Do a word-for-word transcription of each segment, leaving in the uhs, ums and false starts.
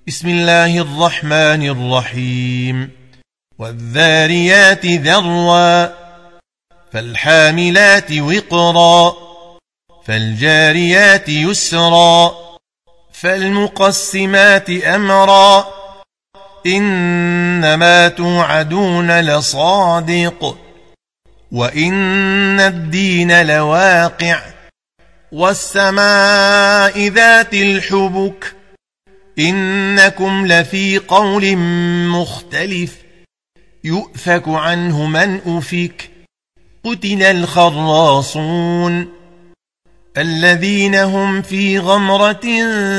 بسم الله الرحمن الرحيم والذاريات ذروا فالحاملات وقرا فالجاريات يسرا فالمقسمات أمرا إنما توعدون لصادق وإن الدين لواقع والسماء ذات الحبك إنكم لفي قول مختلف يؤفك عنه من أفك قتل الخراصون الذين هم في غمرة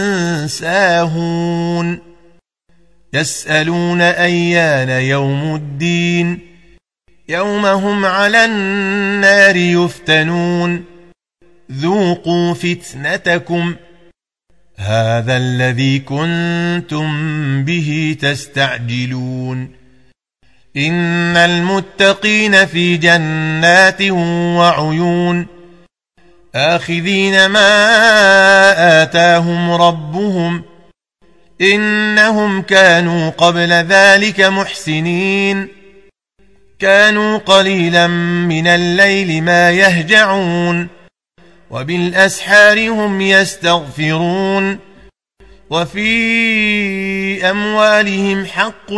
ساهون يسألون أيان يوم الدين يوم هم على النار يفتنون ذوقوا فتنتكم هذا الذي كنتم به تستعجلون إن المتقين في جنات وعيون آخذين ما آتاهم ربهم إنهم كانوا قبل ذلك محسنين كانوا قليلا من الليل ما يهجعون وبالأسحار هم يستغفرون وفي أموالهم حق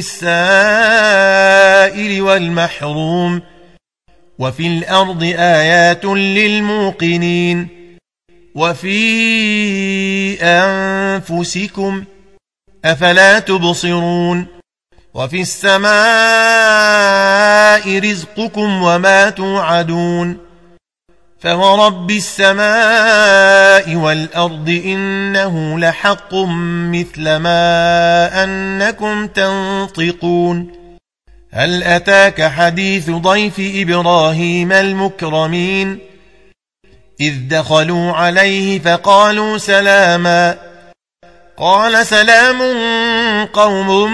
للسائل والمحروم وفي الأرض آيات للموقنين وفي أنفسكم أفلا تبصرون وفي السماء رزقكم وما توعدون فورب السماء والأرض إنه لحق مثل ما أنكم تنطقون هل أتاك حديث ضيف إبراهيم المكرمين إذ دخلوا عليه فقالوا سلاما قال سلام قوم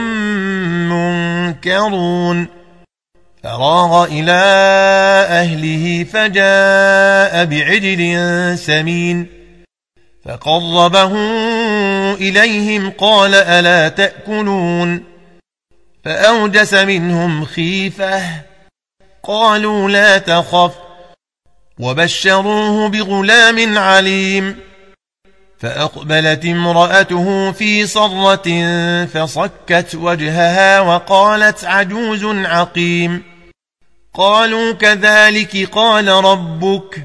منكرون فراغ إلى أهله فجاء بعجل سمين فقربه إليهم قال ألا تأكلون فأوجس منهم خيفة قالوا لا تخف وبشروه بغلام عليم فأقبلت امرأته في صرة فصكت وجهها وقالت عجوز عقيم قالوا كذلك قال ربك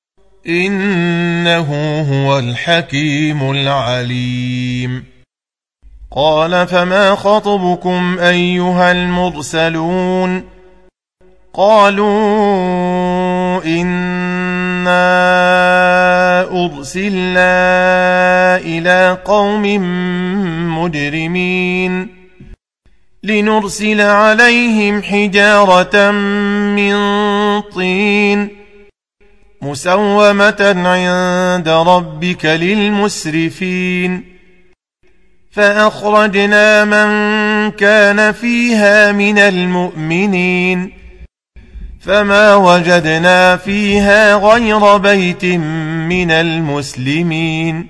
إنه هو الحكيم العليم قال فما خطبكم أيها المرسلون قالوا إنا أرسلنا إلى قوم مجرمين لنرسل عليهم حجارة من طين مسومة عند ربك للمسرفين فأخرجنا من كان فيها من المؤمنين فما وجدنا فيها غير بيت من المسلمين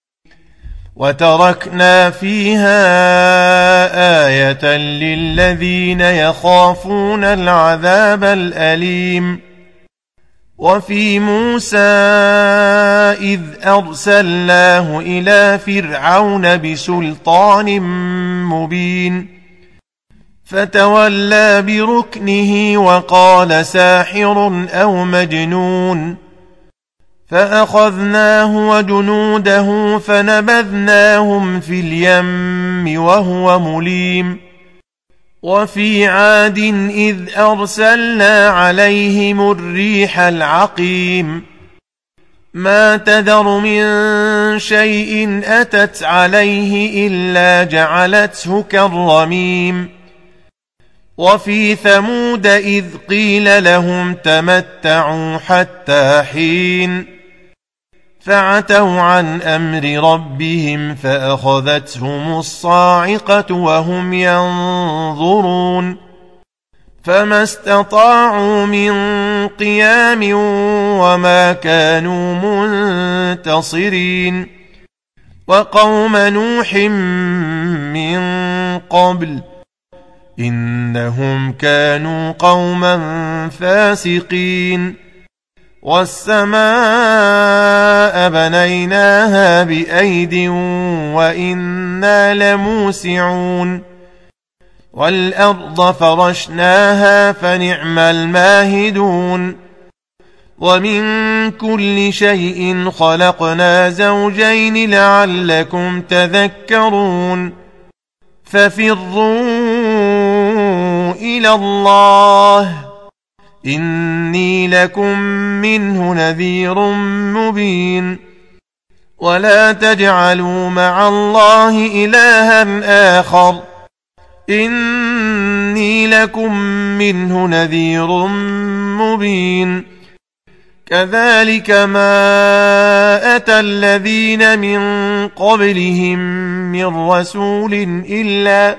وتركنا فيها آية للذين يخافون العذاب الأليم وفي موسى إذ أرسلناه إلى فرعون بسلطان مبين فتولى بركنه وقال ساحر أو مجنون فأخذناه وجنوده فنبذناهم في اليم وهو مليم وفي عاد إذ أرسلنا عليهم الريح العقيم ما تذر من شيء أتت عليه إلا جعلته كالرميم وفي ثمود إذ قيل لهم تمتعوا حتى حين فعتوا عن أمر ربهم فأخذتهم الصاعقة وهم ينظرون فما استطاعوا من قيام وما كانوا منتصرين وقوم نوح من قبل إنهم كانوا قوما فاسقين والسماء بنيناها بأيد وإنا لموسعون والأرض فرشناها فنعم الماهدون ومن كل شيء خلقنا زوجين لعلكم تذكرون ففروا إلى الله إني لكم منه نذير مبين ولا تجعلوا مع الله إلها آخر إني لكم منه نذير مبين كذلك ما أتى الذين من قبلهم من رسول إلا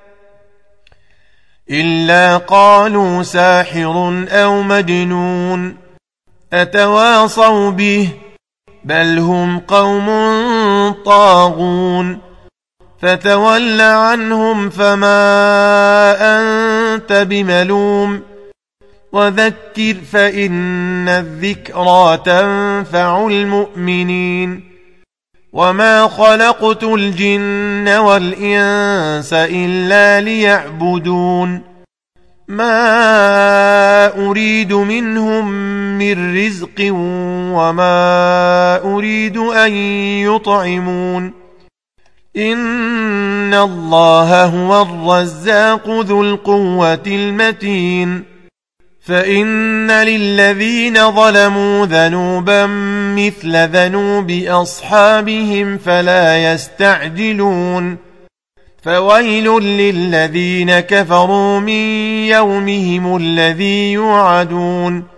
إلا قالوا ساحر أو مجنون أتواصوا به بل هم قوم طاغون فتول عنهم فما أنت بملوم وذكر فإن الذكرى تنفع المؤمنين وما خلقت الجن والإنس إلا ليعبدون ما أريد منهم من رزق وما أريد أن يطعمون إن الله هو الرزاق ذو القوة المتين فإن للذين ظلموا ذنوبا مثل ذنوب أصحابهم فلا يستعجلون فويل للذين كفروا من يومهم الذي يوعدون